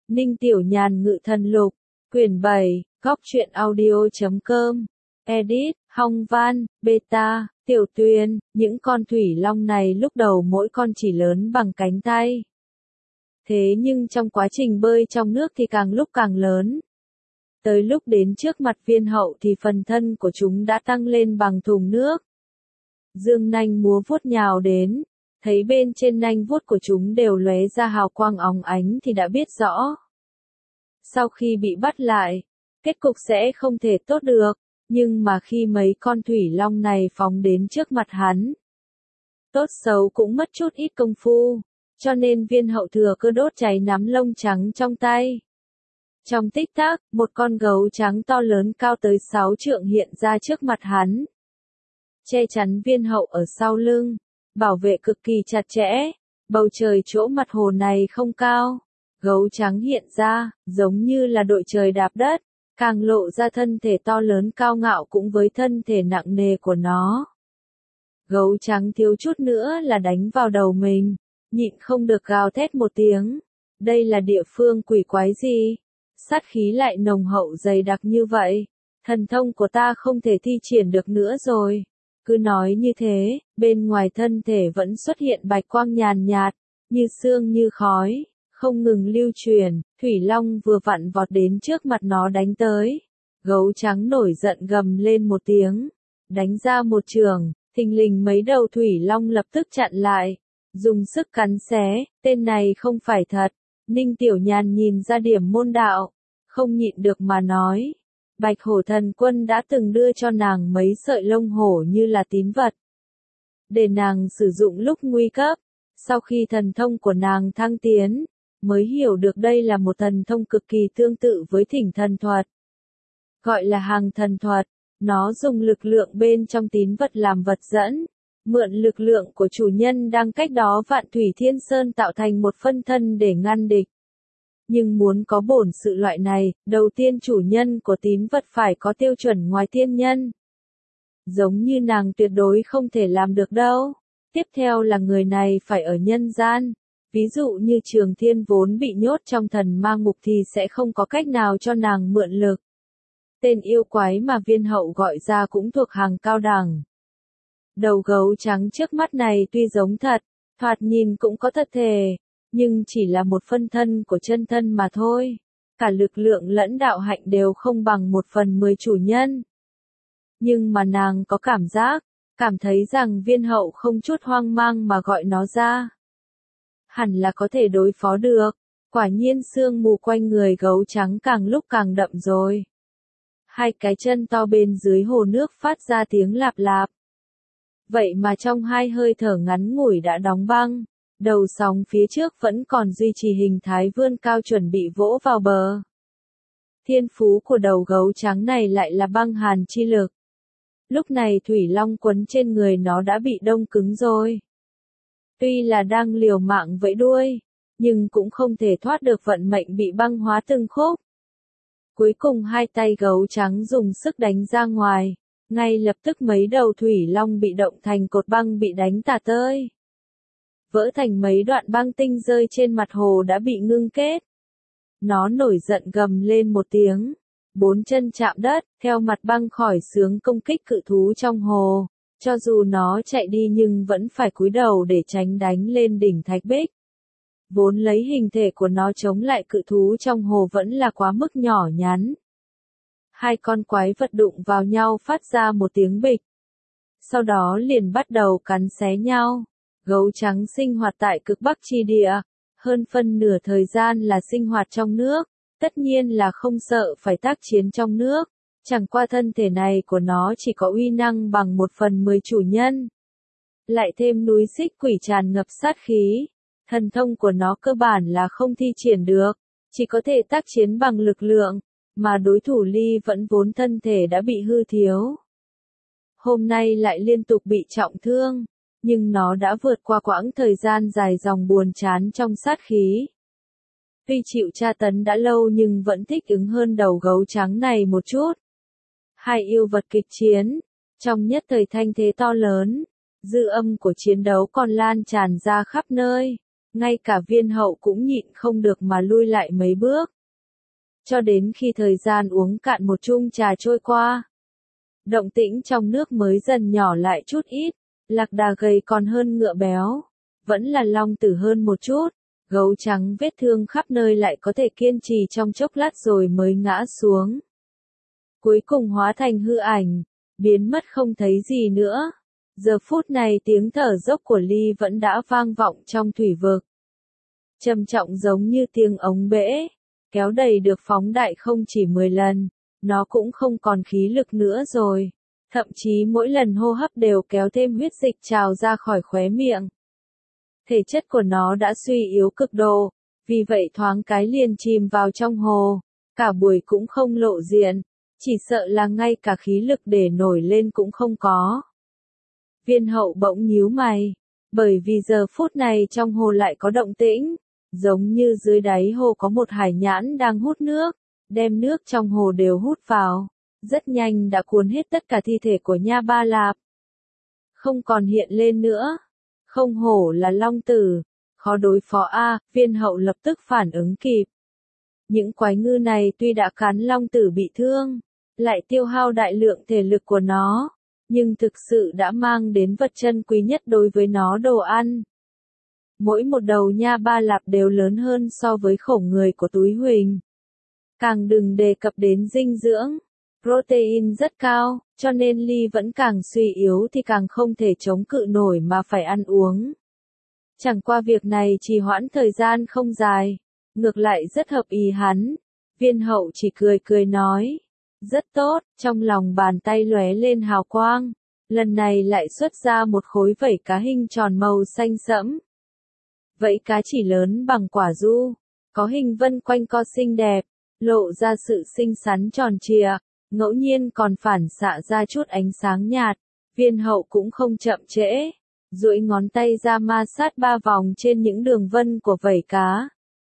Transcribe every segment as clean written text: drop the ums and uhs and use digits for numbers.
Ninh Tiểu Nhàn Ngự Thần Lục, quyển 7, góc truyện audio.com, edit, Hong Văn, beta, Tiểu Tuyền, những con thủy long này lúc đầu mỗi con chỉ lớn bằng cánh tay. Thế nhưng trong quá trình bơi trong nước thì càng lúc càng lớn. Tới lúc đến trước mặt viên hậu thì phần thân của chúng đã tăng lên bằng thùng nước. Dương nanh múa vuốt nhào đến, thấy bên trên nanh vuốt của chúng đều lóe ra hào quang óng ánh thì đã biết rõ. Sau khi bị bắt lại, kết cục sẽ không thể tốt được, nhưng mà khi mấy con thủy long này phóng đến trước mặt hắn, tốt xấu cũng mất chút ít công phu, cho nên viên hậu thừa cơ đốt cháy nắm lông trắng trong tay. Trong tích tắc, một con gấu trắng to lớn cao tới 6 trượng hiện ra trước mặt hắn, che chắn viên hậu ở sau lưng, bảo vệ cực kỳ chặt chẽ. Bầu trời chỗ mặt hồ này không cao, gấu trắng hiện ra, giống như là đội trời đạp đất, càng lộ ra thân thể to lớn cao ngạo cũng với thân thể nặng nề của nó. Gấu trắng thiếu chút nữa là đánh vào đầu mình, nhịn không được gào thét một tiếng. Đây là địa phương quỷ quái gì? Sát khí lại nồng hậu dày đặc như vậy, thần thông của ta không thể thi triển được nữa rồi. Cứ nói như thế, bên ngoài thân thể vẫn xuất hiện bạch quang nhàn nhạt, như sương như khói, không ngừng lưu truyền. Thủy long vừa vặn vọt đến trước mặt nó đánh tới. Gấu trắng nổi giận gầm lên một tiếng, đánh ra một chưởng, thình lình mấy đầu thủy long lập tức chặn lại, dùng sức cắn xé. Tên này không phải thật. Ninh Tiểu Nhàn nhìn ra điểm môn đạo, không nhịn được mà nói. Bạch hổ thần quân đã từng đưa cho nàng mấy sợi lông hổ như là tín vật, để nàng sử dụng lúc nguy cấp. Sau khi thần thông của nàng thăng tiến, mới hiểu được đây là một thần thông cực kỳ tương tự với thỉnh thần thuật. Gọi là hàng thần thuật, nó dùng lực lượng bên trong tín vật làm vật dẫn, mượn lực lượng của chủ nhân đang cách đó vạn thủy thiên sơn tạo thành một phân thân để ngăn địch. Nhưng muốn có bổn sự loại này, đầu tiên chủ nhân của tín vật phải có tiêu chuẩn ngoài thiên nhân. Giống như nàng tuyệt đối không thể làm được đâu. Tiếp theo là người này phải ở nhân gian. Ví dụ như Trường Thiên vốn bị nhốt trong thần ma ngục thì sẽ không có cách nào cho nàng mượn lực. Tên yêu quái mà viên hậu gọi ra cũng thuộc hàng cao đẳng. Đầu gấu trắng trước mắt này tuy giống thật, thoạt nhìn cũng có thật thể, nhưng chỉ là một phân thân của chân thân mà thôi. Cả lực lượng lẫn đạo hạnh đều không bằng 1/10 chủ nhân. Nhưng mà nàng có cảm thấy rằng viên hậu không chút hoang mang mà gọi nó ra. Hẳn là có thể đối phó được. Quả nhiên sương mù quanh người gấu trắng càng lúc càng đậm rồi. Hai cái chân to bên dưới hồ nước phát ra tiếng lạp lạp. Vậy mà trong hai hơi thở ngắn ngủi đã đóng băng. Đầu sóng phía trước vẫn còn duy trì hình thái vươn cao chuẩn bị vỗ vào bờ. Thiên phú của đầu gấu trắng này lại là băng hàn chi lực. Lúc này thủy long quấn trên người nó đã bị đông cứng rồi. Tuy là đang liều mạng vẫy đuôi, nhưng cũng không thể thoát được vận mệnh bị băng hóa từng khúc. Cuối cùng hai tay gấu trắng dùng sức đánh ra ngoài, ngay lập tức mấy đầu thủy long bị động thành cột băng bị đánh tả tơi. Vỡ thành mấy đoạn băng tinh rơi trên mặt hồ đã bị ngưng kết. Nó nổi giận gầm lên một tiếng, 4 chân chạm đất, theo mặt băng khỏi sướng công kích cự thú trong hồ. Cho dù nó chạy đi nhưng vẫn phải cúi đầu để tránh đánh lên đỉnh thạch bích. Vốn lấy hình thể của nó chống lại cự thú trong hồ vẫn là quá mức nhỏ nhắn. Hai con quái vật đụng vào nhau phát ra một tiếng bịch. Sau đó liền bắt đầu cắn xé nhau. Gấu trắng sinh hoạt tại cực Bắc chi địa, hơn phân nửa thời gian là sinh hoạt trong nước, tất nhiên là không sợ phải tác chiến trong nước, chẳng qua thân thể này của nó chỉ có uy năng bằng 1/10 chủ nhân. Lại thêm núi xích quỷ tràn ngập sát khí, thần thông của nó cơ bản là không thi triển được, chỉ có thể tác chiến bằng lực lượng, mà đối thủ Ly vẫn vốn thân thể đã bị hư thiếu. Hôm nay lại liên tục bị trọng thương. Nhưng nó đã vượt qua quãng thời gian dài dòng buồn chán trong sát khí. Tuy chịu tra tấn đã lâu nhưng vẫn thích ứng hơn đầu gấu trắng này một chút. Hai yêu vật kịch chiến, trong nhất thời thanh thế to lớn, dư âm của chiến đấu còn lan tràn ra khắp nơi. ngay cả viên hậu cũng nhịn không được mà lui lại mấy bước. Cho đến khi thời gian uống cạn một chung trà trôi qua, động tĩnh trong nước mới dần nhỏ lại chút ít, lạc đà gầy còn hơn ngựa béo, vẫn là long tử hơn một chút, gấu trắng vết thương khắp nơi lại có thể kiên trì trong chốc lát rồi mới ngã xuống. Cuối cùng hóa thành hư ảnh, biến mất không thấy gì nữa. Giờ phút này tiếng thở dốc của Ly vẫn đã vang vọng trong thủy vực. Trầm trọng giống như tiếng ống bể, kéo đầy được phóng đại không chỉ 10 lần, nó cũng không còn khí lực nữa rồi. Thậm chí mỗi lần hô hấp đều kéo thêm huyết dịch trào ra khỏi khóe miệng. Thể chất của nó đã suy yếu cực độ, vì vậy thoáng cái liền chìm vào trong hồ, cả buổi cũng không lộ diện, chỉ sợ là ngay cả khí lực để nổi lên cũng không có. Viên hậu bỗng nhíu mày, bởi vì giờ phút này trong hồ lại có động tĩnh, giống như dưới đáy hồ có một hải nhãn đang hút nước, đem nước trong hồ đều hút vào, rất nhanh đã cuốn hết tất cả thi thể của Nha Ba Lạp. Không còn hiện lên nữa. Không hổ là long tử, khó đối phó a, viên hậu lập tức phản ứng kịp. Những quái ngư này tuy đã cắn long tử bị thương, lại tiêu hao đại lượng thể lực của nó, nhưng thực sự đã mang đến vật chân quý nhất đối với nó đồ ăn. Mỗi một đầu Nha Ba Lạp đều lớn hơn so với khổ người của túi huỳnh. Càng đừng đề cập đến dinh dưỡng, protein rất cao, cho nên Ly vẫn càng suy yếu thì càng không thể chống cự nổi mà phải ăn uống. Chẳng qua việc này trì hoãn thời gian không dài, ngược lại rất hợp ý hắn. Viên hậu chỉ cười cười nói, rất tốt, trong lòng bàn tay lóe lên hào quang, lần này lại xuất ra một khối vảy cá hình tròn màu xanh sẫm. Vảy cá chỉ lớn bằng quả du, có hình vân quanh co xinh đẹp, lộ ra sự xinh xắn tròn trịa, ngẫu nhiên còn phản xạ ra chút ánh sáng nhạt. Viên hậu cũng không chậm trễ, duỗi ngón tay ra ma sát 3 vòng trên những đường vân của vảy cá.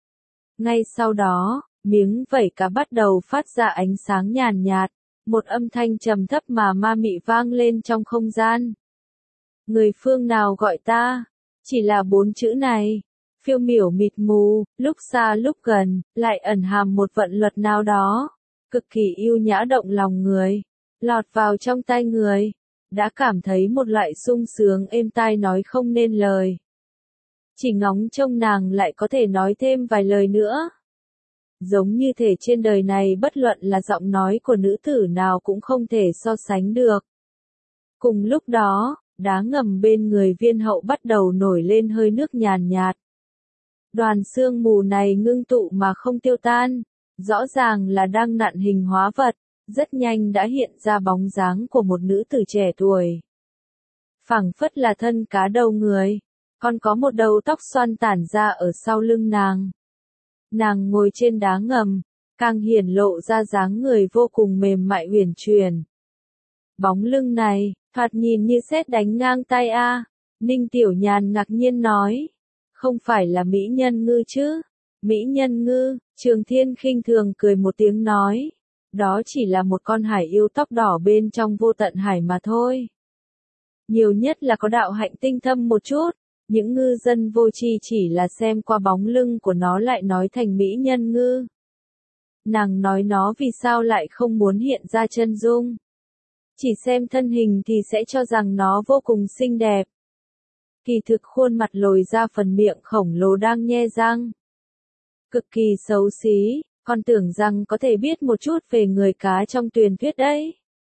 Ngay sau đó, miếng vảy cá bắt đầu phát ra ánh sáng nhàn nhạt, một âm thanh trầm thấp mà ma mị vang lên trong không gian. Người phương nào gọi ta? Chỉ là 4 chữ này, phiêu miểu mịt mù, lúc xa lúc gần, lại ẩn hàm một vận luật nào đó, cực kỳ yêu nhã động lòng người, lọt vào trong tai người, đã cảm thấy một loại sung sướng êm tai nói không nên lời. Chỉ ngóng trông nàng lại có thể nói thêm vài lời nữa. Giống như thể trên đời này bất luận là giọng nói của nữ tử nào cũng không thể so sánh được. Cùng lúc đó, đá ngầm bên người viên hậu bắt đầu nổi lên hơi nước nhàn nhạt. Đoàn sương mù này ngưng tụ mà không tiêu tan, rõ ràng là đang nặn hình hóa vật, rất nhanh đã hiện ra bóng dáng của một nữ tử trẻ tuổi. Phảng phất là thân cá đầu người, còn có một đầu tóc xoăn tản ra ở sau lưng nàng. Nàng ngồi trên đá ngầm, càng hiển lộ ra dáng người vô cùng mềm mại uyển chuyển. Bóng lưng này, thoạt nhìn như sét đánh ngang tai a. Ninh Tiểu Nhàn ngạc nhiên nói, không phải là mỹ nhân ngư chứ? Mỹ nhân ngư, Trường Thiên khinh thường cười một tiếng nói, đó chỉ là một con hải yêu tóc đỏ bên trong vô tận hải mà thôi. Nhiều nhất là có đạo hạnh tinh thâm một chút, những ngư dân vô tri chỉ là xem qua bóng lưng của nó lại nói thành mỹ nhân ngư. Nàng nói nó vì sao lại không muốn hiện ra chân dung. Chỉ xem thân hình thì sẽ cho rằng nó vô cùng xinh đẹp. Kỳ thực khuôn mặt lồi ra phần miệng khổng lồ đang nhe răng. Cực kỳ xấu xí, còn tưởng rằng có thể biết một chút về người cá trong truyền thuyết đấy.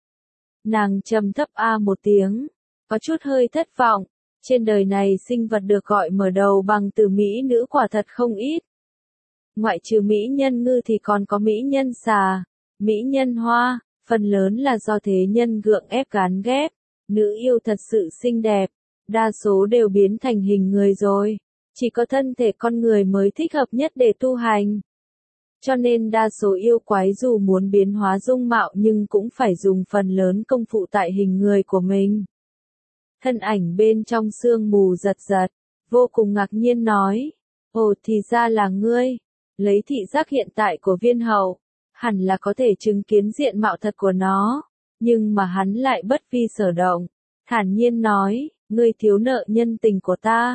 Nàng trầm thấp a một tiếng, có chút hơi thất vọng. Trên đời này sinh vật được gọi mở đầu bằng từ mỹ nữ quả thật không ít. Ngoại trừ mỹ nhân ngư thì còn có mỹ nhân xà, mỹ nhân hoa, phần lớn là do thế nhân gượng ép gán ghép. Nữ yêu thật sự xinh đẹp, đa số đều biến thành hình người rồi. Chỉ có thân thể con người mới thích hợp nhất để tu hành. Cho nên đa số yêu quái dù muốn biến hóa dung mạo nhưng cũng phải dùng phần lớn công phu tại hình người của mình. Thân ảnh bên trong sương mù giật giật, vô cùng ngạc nhiên nói, ồ thì ra là ngươi, lấy thị giác hiện tại của viên hậu, hẳn là có thể chứng kiến diện mạo thật của nó, nhưng mà hắn lại bất vi sở động, thản nhiên nói, ngươi thiếu nợ nhân tình của ta,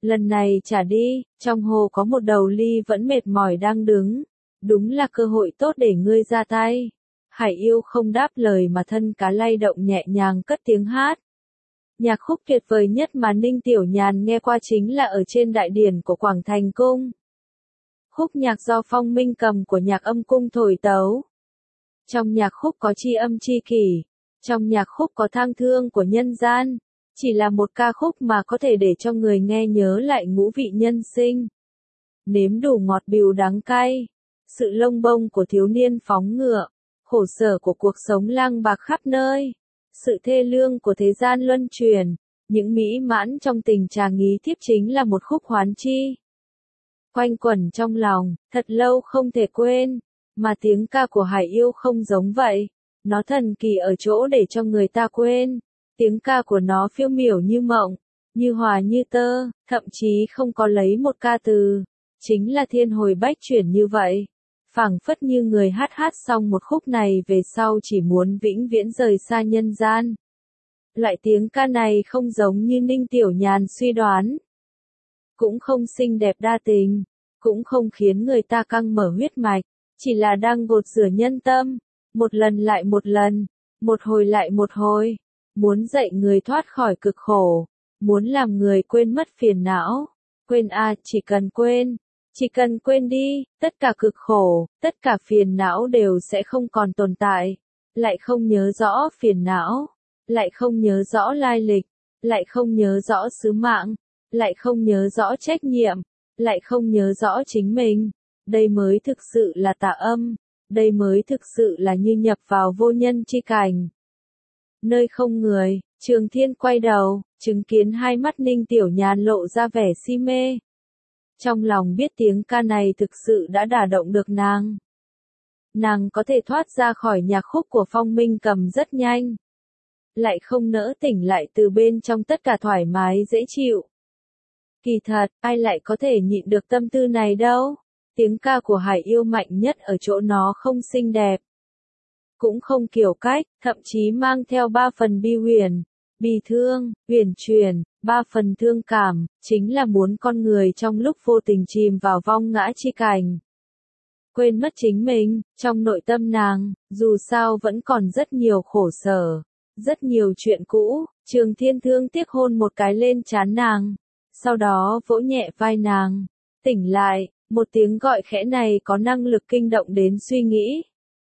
Lần này trả đi, trong hồ có một đầu ly vẫn mệt mỏi đang đứng. Đúng là cơ hội tốt để ngươi ra tay. Hải yêu không đáp lời mà thân cá lay động nhẹ nhàng cất tiếng hát. Nhạc khúc tuyệt vời nhất mà Ninh Tiểu Nhàn nghe qua chính là ở trên đại điển của Quảng Thành Cung. Khúc nhạc do Phong Minh Cầm của Nhạc Âm Cung thổi tấu. Trong nhạc khúc có tri âm tri kỷ, trong nhạc khúc có tang thương của nhân gian, chỉ là một ca khúc mà có thể để cho người nghe nhớ lại ngũ vị nhân sinh. Nếm đủ ngọt bìu đắng cay, sự lông bông của thiếu niên phóng ngựa, khổ sở của cuộc sống lang bạc khắp nơi, sự thê lương của thế gian luân chuyển, những mỹ mãn trong tình trà ý thiếp chính là một khúc hoán chi. Quanh quẩn trong lòng, thật lâu không thể quên, mà tiếng ca của Hải yêu không giống vậy, nó thần kỳ ở chỗ để cho người ta quên, tiếng ca của nó phiêu miểu như mộng, như hòa như tơ, thậm chí không có lấy một ca từ, chính là thiên hồi bách chuyển như vậy. Phảng phất như người hát xong một khúc này về sau chỉ muốn vĩnh viễn rời xa nhân gian. Loại tiếng ca này không giống như Ninh Tiểu Nhàn suy đoán. Cũng không xinh đẹp đa tình, cũng không khiến người ta căng mở huyết mạch, chỉ là đang gột rửa nhân tâm, một lần lại một lần, một hồi lại một hồi, muốn dạy người thoát khỏi cực khổ, muốn làm người quên mất phiền não. Quên chỉ cần quên đi, tất cả cực khổ, tất cả phiền não đều sẽ không còn tồn tại. Lại không nhớ rõ phiền não, lại không nhớ rõ lai lịch, lại không nhớ rõ sứ mạng, lại không nhớ rõ trách nhiệm, lại không nhớ rõ chính mình. Đây mới thực sự là tà âm, đây mới thực sự là như nhập vào vô nhân chi cảnh. Nơi không người, Trường Thiên quay đầu, chứng kiến hai mắt Ninh Tiểu Nhàn lộ ra vẻ si mê. Trong lòng biết tiếng ca này thực sự đã đả động được nàng. Nàng có thể thoát ra khỏi nhạc khúc của Phong Minh Cầm rất nhanh. Lại không nỡ tỉnh lại từ bên trong tất cả thoải mái dễ chịu. Kỳ thật, ai lại có thể nhịn được tâm tư này đâu. Tiếng ca của Hải yêu mạnh nhất ở chỗ nó không xinh đẹp. Cũng không kiểu cách, thậm chí mang theo 3 phần bi huyền, bi thương, huyền truyền, 3 phần thương cảm, chính là muốn con người trong lúc vô tình chìm vào vong ngã chi cảnh. Quên mất chính mình, trong nội tâm nàng, dù sao vẫn còn rất nhiều khổ sở, rất nhiều chuyện cũ. Trường Thiên thương tiếc hôn một cái lên trán nàng, sau đó vỗ nhẹ vai nàng. Tỉnh lại, một tiếng gọi khẽ này có năng lực kinh động đến suy nghĩ.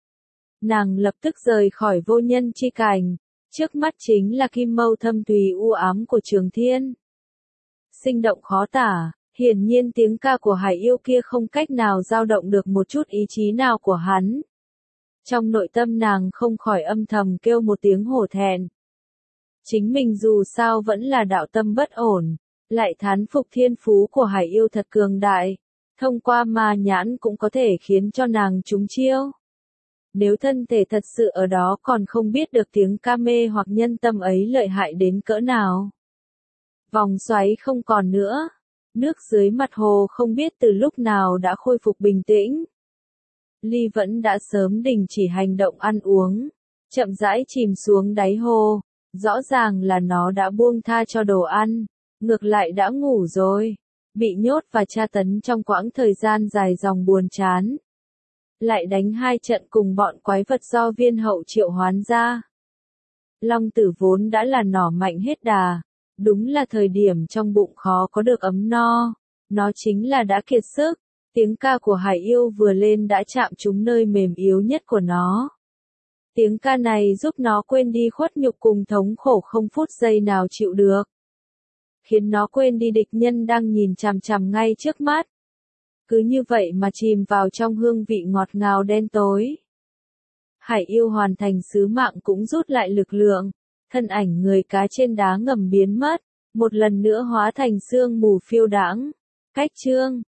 Nàng lập tức rời khỏi vô nhân chi cảnh, trước mắt chính là kim mâu thâm thúy u ám của Trường Thiên. Sinh động khó tả, hiển nhiên tiếng ca của Hải yêu kia không cách nào dao động được một chút ý chí nào của hắn. Trong nội tâm nàng không khỏi âm thầm kêu một tiếng hổ thẹn. Chính mình dù sao vẫn là đạo tâm bất ổn, lại thán phục thiên phú của Hải yêu thật cường đại, thông qua ma nhãn cũng có thể khiến cho nàng trúng chiêu. Nếu thân thể thật sự ở đó còn không biết được tiếng ca mê hoặc nhân tâm ấy lợi hại đến cỡ nào. Vòng xoáy không còn nữa, nước dưới mặt hồ không biết từ lúc nào đã khôi phục bình tĩnh. Ly vẫn đã sớm đình chỉ hành động ăn uống, chậm rãi chìm xuống đáy hồ, rõ ràng là nó đã buông tha cho đồ ăn, ngược lại đã ngủ rồi, bị nhốt và tra tấn trong quãng thời gian dài dòng buồn chán. Lại đánh 2 trận cùng bọn quái vật do viên hậu triệu hoán ra. Long tử vốn đã là nỏ mạnh hết đà, đúng là thời điểm trong bụng khó có được ấm no, nó chính là đã kiệt sức, tiếng ca của Hải yêu vừa lên đã chạm trúng nơi mềm yếu nhất của nó. Tiếng ca này giúp nó quên đi khuất nhục cùng thống khổ không phút giây nào chịu được. Khiến nó quên đi địch nhân đang nhìn chằm chằm ngay trước mắt. Cứ như vậy mà chìm vào trong hương vị ngọt ngào đen tối. Hải yêu hoàn thành sứ mạng cũng rút lại lực lượng, thân ảnh người cá trên đá ngầm biến mất, một lần nữa hóa thành sương mù phiêu đãng. Cách chương